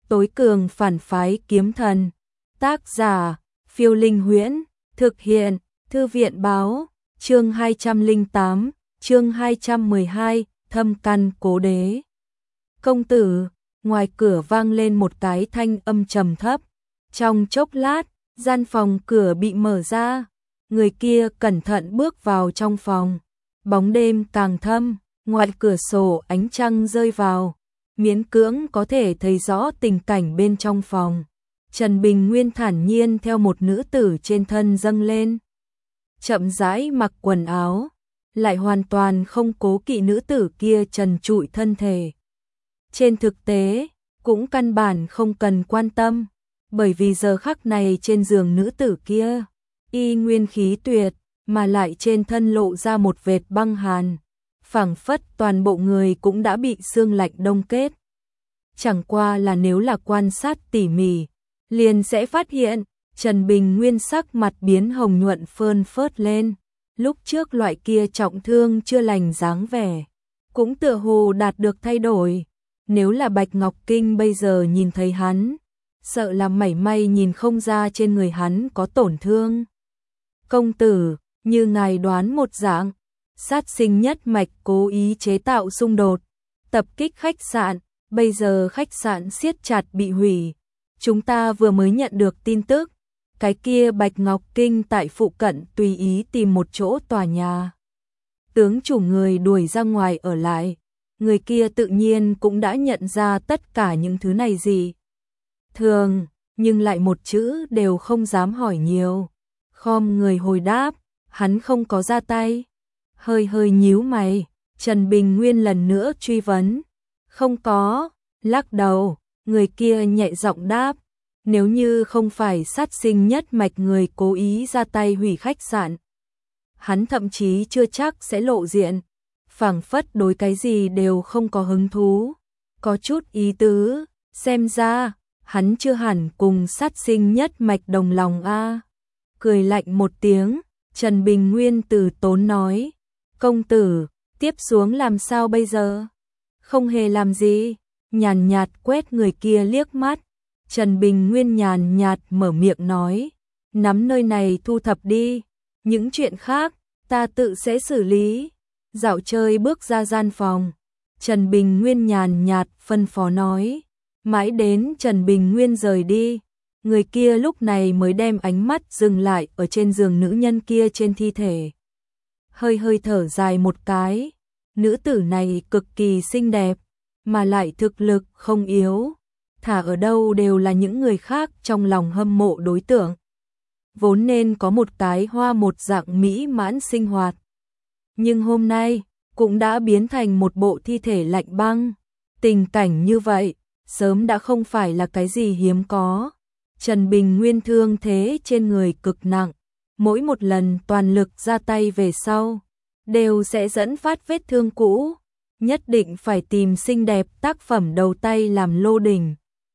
tối cường phản phái kiếm thần. Tác giả, Phiêu Linh Huyễn, thực hiện, Thư viện báo, chương 208, chương 212, thâm căn cố đế. Công tử, ngoài cửa vang lên một cái thanh âm trầm thấp. Trong chốc lát, gian phòng cửa bị mở ra. Người kia cẩn thận bước vào trong phòng. Bóng đêm càng thâm, ngoài cửa sổ ánh trăng rơi vào, miễn cưỡng có thể thấy rõ tình cảnh bên trong phòng. Trần Bình Nguyên thản nhiên theo một nữ tử trên thân dâng lên. Chậm rãi mặc quần áo, lại hoàn toàn không cố kỵ nữ tử kia trần trụi thân thể. Trên thực tế, cũng căn bản không cần quan tâm, bởi vì giờ khắc này trên giường nữ tử kia, y nguyên khí tuyệt, mà lại trên thân lộ ra một vệt băng hàn, phảng phất toàn bộ người cũng đã bị xương lạnh đông kết. Chẳng qua là nếu là quan sát tỉ mỉ, liền sẽ phát hiện, Trần Bình Nguyên sắc mặt biến hồng nhuận phơn phớt lên, lúc trước loại kia trọng thương chưa lành dáng vẻ, cũng tựa hồ đạt được thay đổi. Nếu là Bạch Ngọc Kinh bây giờ nhìn thấy hắn, sợ là mảy may nhìn không ra trên người hắn có tổn thương. Công tử, như ngài đoán một dạng, sát sinh nhất mạch cố ý chế tạo xung đột, tập kích khách sạn, bây giờ khách sạn siết chặt bị hủy. Chúng ta vừa mới nhận được tin tức, cái kia Bạch Ngọc Kinh tại phụ cận tùy ý tìm một chỗ tòa nhà. Tướng chủ người đuổi ra ngoài ở lại, người kia tự nhiên cũng đã nhận ra tất cả những thứ này gì. Thường, nhưng lại một chữ đều không dám hỏi nhiều. Khom người hồi đáp, hắn không có ra tay. Hơi hơi nhíu mày, Trần Bình Nguyên lần nữa truy vấn. Không có, lắc đầu, người kia nhẹ giọng đáp. Nếu như không phải sát sinh nhất mạch người cố ý ra tay hủy khách sạn, hắn thậm chí chưa chắc sẽ lộ diện, phảng phất đối cái gì đều không có hứng thú. Có chút ý tứ, xem ra, hắn chưa hẳn cùng sát sinh nhất mạch đồng lòng a. Cười lạnh một tiếng, Trần Bình Nguyên từ tốn nói, công tử, tiếp xuống làm sao bây giờ? Không hề làm gì, nhàn nhạt quét người kia liếc mắt. Trần Bình Nguyên nhàn nhạt mở miệng nói, nắm nơi này thu thập đi, những chuyện khác, ta tự sẽ xử lý. Dạo chơi bước ra gian phòng, Trần Bình Nguyên nhàn nhạt phân phó nói, mãi đến Trần Bình Nguyên rời đi, người kia lúc này mới đem ánh mắt dừng lại ở trên giường nữ nhân kia trên thi thể. Hơi hơi thở dài một cái, nữ tử này cực kỳ xinh đẹp, mà lại thực lực không yếu, thả ở đâu đều là những người khác trong lòng hâm mộ đối tượng. Vốn nên có một cái hoa một dạng mỹ mãn sinh hoạt. Nhưng hôm nay, cũng đã biến thành một bộ thi thể lạnh băng. Tình cảnh như vậy, sớm đã không phải là cái gì hiếm có. Trần Bình Nguyên thương thế trên người cực nặng, mỗi một lần toàn lực ra tay về sau, đều sẽ dẫn phát vết thương cũ. Nhất định phải tìm xinh đẹp tác phẩm đầu tay làm lô đỉnh,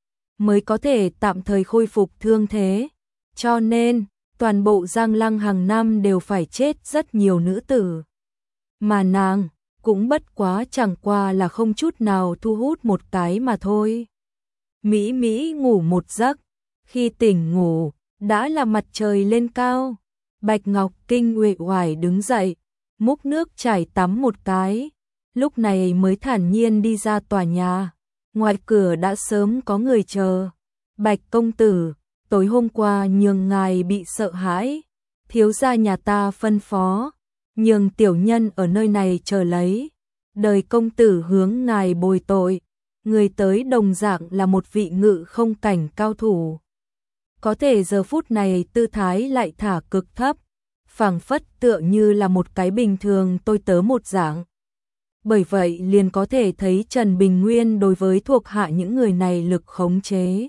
mới có thể tạm thời khôi phục thương thế. Cho nên, toàn bộ Giang Lăng hàng năm đều phải chết rất nhiều nữ tử. Mà nàng, cũng bất quá chẳng qua là không chút nào thu hút một cái mà thôi. Mỹ Mỹ ngủ một giấc, khi tỉnh ngủ, đã là mặt trời lên cao. Bạch Ngọc Kinh uể oải đứng dậy, múc nước chảy tắm một cái, lúc này mới thản nhiên đi ra tòa nhà. Ngoài cửa đã sớm có người chờ. Bạch công tử, tối hôm qua nhường ngài bị sợ hãi, thiếu gia nhà ta phân phó, nhường tiểu nhân ở nơi này chờ lấy, đời công tử hướng ngài bồi tội. Người tới đồng dạng là một vị ngự không cảnh cao thủ, có thể giờ phút này tư thái lại thả cực thấp, phảng phất tựa như là một cái bình thường tôi tớ một dạng. Bởi vậy liền có thể thấy Trần Bình Nguyên đối với thuộc hạ những người này lực khống chế.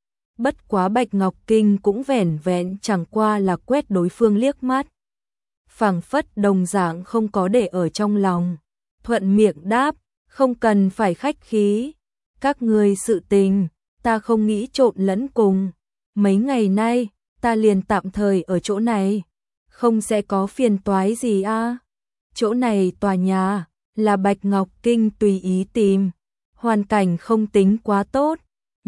Bất quá Bạch Ngọc Kinh cũng vẻn vẹn chẳng qua là quét đối phương liếc mắt, phảng phất đồng dạng không có để ở trong lòng, thuận miệng đáp, không cần phải khách khí, các người sự tình, ta không nghĩ trộn lẫn cùng, mấy ngày nay, ta liền tạm thời ở chỗ này, không sẽ có phiền toái gì a. Chỗ này tòa nhà, là Bạch Ngọc Kinh tùy ý tìm, hoàn cảnh không tính quá tốt,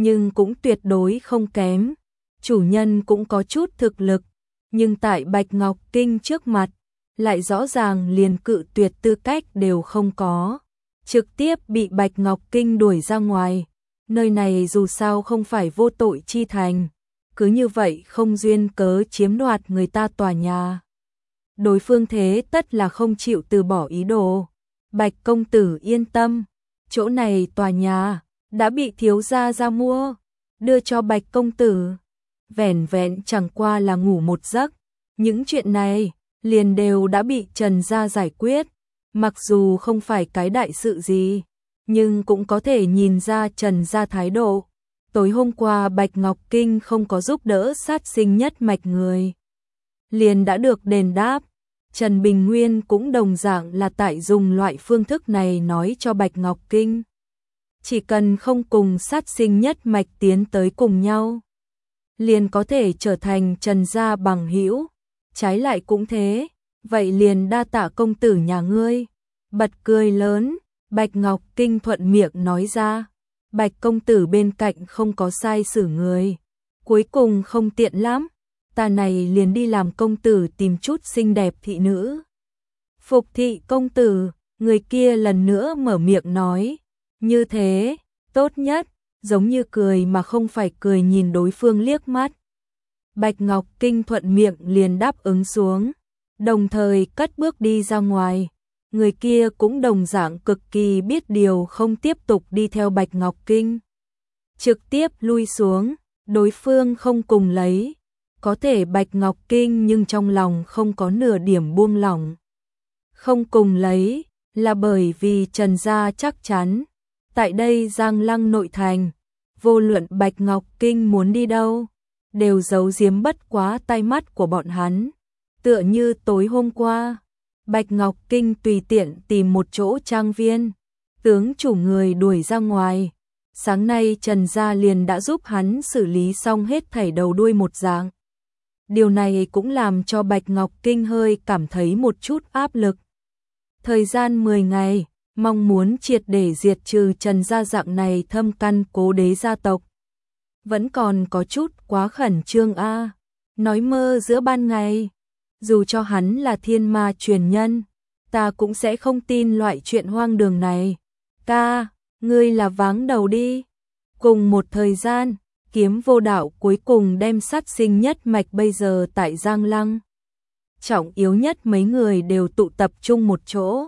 nhưng cũng tuyệt đối không kém. Chủ nhân cũng có chút thực lực, nhưng tại Bạch Ngọc Kinh trước mặt, lại rõ ràng liền cự tuyệt tư cách đều không có. Trực tiếp bị Bạch Ngọc Kinh đuổi ra ngoài. Nơi này dù sao không phải vô tội chi thành. Cứ như vậy không duyên cớ chiếm đoạt người ta tòa nhà. Đối phương thế tất là không chịu từ bỏ ý đồ. Bạch công tử yên tâm, chỗ này tòa nhà đã bị thiếu gia ra mua, đưa cho Bạch công tử. Vẻn vẹn chẳng qua là ngủ một giấc, những chuyện này liền đều đã bị Trần gia giải quyết. Mặc dù không phải cái đại sự gì, nhưng cũng có thể nhìn ra Trần gia thái độ. Tối hôm qua Bạch Ngọc Kinh không có giúp đỡ sát sinh nhất mạch người, liền đã được đền đáp. Trần Bình Nguyên cũng đồng dạng là tại dùng loại phương thức này nói cho Bạch Ngọc Kinh. Chỉ cần không cùng sát sinh nhất mạch tiến tới cùng nhau, liền có thể trở thành Trần gia bằng hữu. Trái lại cũng thế, vậy liền đa tạ công tử nhà ngươi. Bật cười lớn, Bạch Ngọc Kinh thuận miệng nói ra. Bạch công tử bên cạnh không có sai xử người, cuối cùng không tiện lắm, ta này liền đi làm công tử tìm chút xinh đẹp thị nữ. Phục thị công tử, người kia lần nữa mở miệng nói, như thế, tốt nhất, giống như cười mà không phải cười nhìn đối phương liếc mắt. Bạch Ngọc Kinh thuận miệng liền đáp ứng xuống, đồng thời cất bước đi ra ngoài. Người kia cũng đồng dạng cực kỳ biết điều không tiếp tục đi theo Bạch Ngọc Kinh. Trực tiếp lui xuống, đối phương không cùng lấy. Có thể Bạch Ngọc Kinh nhưng trong lòng không có nửa điểm buông lỏng. Không cùng lấy là bởi vì Trần gia chắc chắn. Tại đây Giang Lăng nội thành, vô luận Bạch Ngọc Kinh muốn đi đâu, đều giấu giếm bất quá tai mắt của bọn hắn. Tựa như tối hôm qua, Bạch Ngọc Kinh tùy tiện tìm một chỗ trang viên, tướng chủ người đuổi ra ngoài. Sáng nay Trần gia liền đã giúp hắn xử lý xong hết thảy đầu đuôi một dạng. Điều này cũng làm cho Bạch Ngọc Kinh hơi cảm thấy một chút áp lực. Thời gian 10 ngày, mong muốn triệt để diệt trừ Trần gia dạng này thâm căn cố đế gia tộc. Vẫn còn có chút quá khẩn trương a. Nói mơ giữa ban ngày. Dù cho hắn là thiên ma truyền nhân, ta cũng sẽ không tin loại chuyện hoang đường này. Ca, ngươi là váng đầu đi. Cùng một thời gian, Kiếm Vô Đạo cuối cùng đem sát sinh nhất mạch bây giờ tại Giang Lăng. Trọng yếu nhất mấy người đều tụ tập trung một chỗ.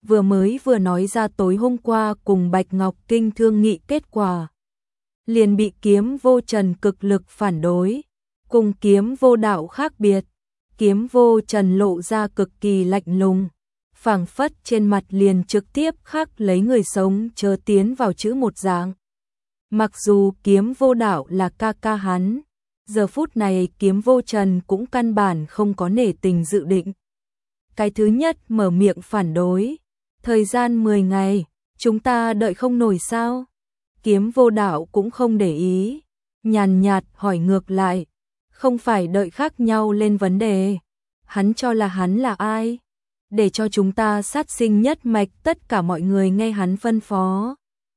Vừa nói ra tối hôm qua cùng Bạch Ngọc Kinh thương nghị kết quả. Liền bị Kiếm Vô Trần cực lực phản đối. Cùng Kiếm Vô Đạo khác biệt. Kiếm Vô Trần lộ ra cực kỳ lạnh lùng, phảng phất trên mặt liền trực tiếp khắc lấy người sống chớ tiến vào chữ một dạng. Mặc dù Kiếm Vô Đạo là ca ca hắn, giờ phút này Kiếm Vô Trần cũng căn bản không có nể tình dự định. Cái thứ nhất mở miệng phản đối, thời gian 10 ngày, chúng ta đợi không nổi sao? Kiếm Vô Đạo cũng không để ý, nhàn nhạt hỏi ngược lại. Không phải đợi khác nhau lên vấn đề. Hắn cho là hắn là ai? Để cho chúng ta sát sinh nhất mạch tất cả mọi người nghe hắn phân phó.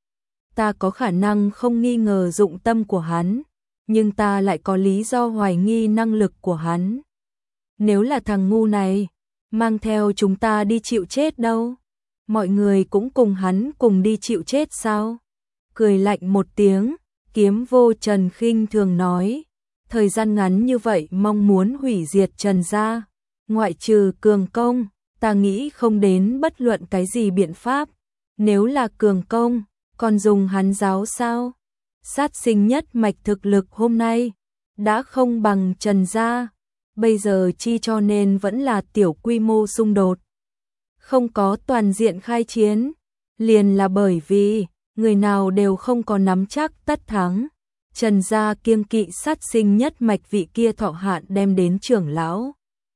Ta có khả năng không nghi ngờ dụng tâm của hắn, nhưng ta lại có lý do hoài nghi năng lực của hắn. Nếu là thằng ngu này, mang theo chúng ta đi chịu chết đâu? Mọi người cũng cùng hắn cùng đi chịu chết sao? Cười lạnh một tiếng, Kiếm Vô Trần khinh thường nói. Thời gian ngắn như vậy mong muốn hủy diệt Trần gia, ngoại trừ cường công, ta nghĩ không đến bất luận cái gì biện pháp. Nếu là cường công, còn dùng hắn giáo sao? Sát sinh nhất mạch thực lực hôm nay đã không bằng Trần gia, bây giờ chi cho nên vẫn là tiểu quy mô xung đột. Không có toàn diện khai chiến, liền là bởi vì người nào đều không có nắm chắc tất thắng. Trần gia kiêng kỵ sát sinh nhất mạch vị kia thọ hạn đem đến trưởng lão.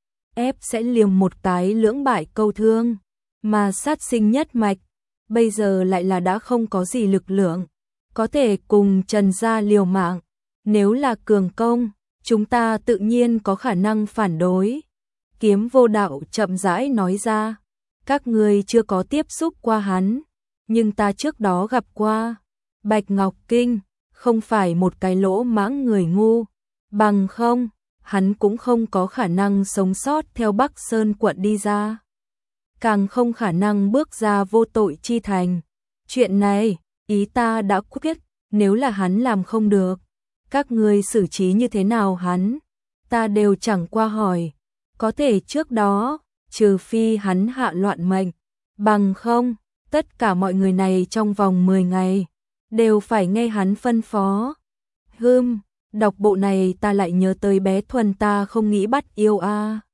Ép sẽ liềm một cái lưỡng bại câu thương. Mà sát sinh nhất mạch, bây giờ lại là đã không có gì lực lượng. Có thể cùng Trần gia liều mạng. Nếu là cường công, chúng ta tự nhiên có khả năng phản đối. Kiếm Vô Đạo chậm rãi nói ra. Các người chưa có tiếp xúc qua hắn, nhưng ta trước đó gặp qua. Bạch Ngọc Kinh không phải một cái lỗ mãng người ngu, bằng không, hắn cũng không có khả năng sống sót theo Bắc Sơn quận đi ra. Càng không khả năng bước ra vô tội chi thành. Chuyện này, ý ta đã quyết, nếu là hắn làm không được, các ngươi xử trí như thế nào hắn, ta đều chẳng qua hỏi. Có thể trước đó, trừ phi hắn hạ loạn mệnh, bằng không, tất cả mọi người này trong vòng 10 ngày, đều phải nghe hắn phân phó. Đọc bộ này ta lại nhớ tới bé Thuần ta không nghĩ bắt yêu a.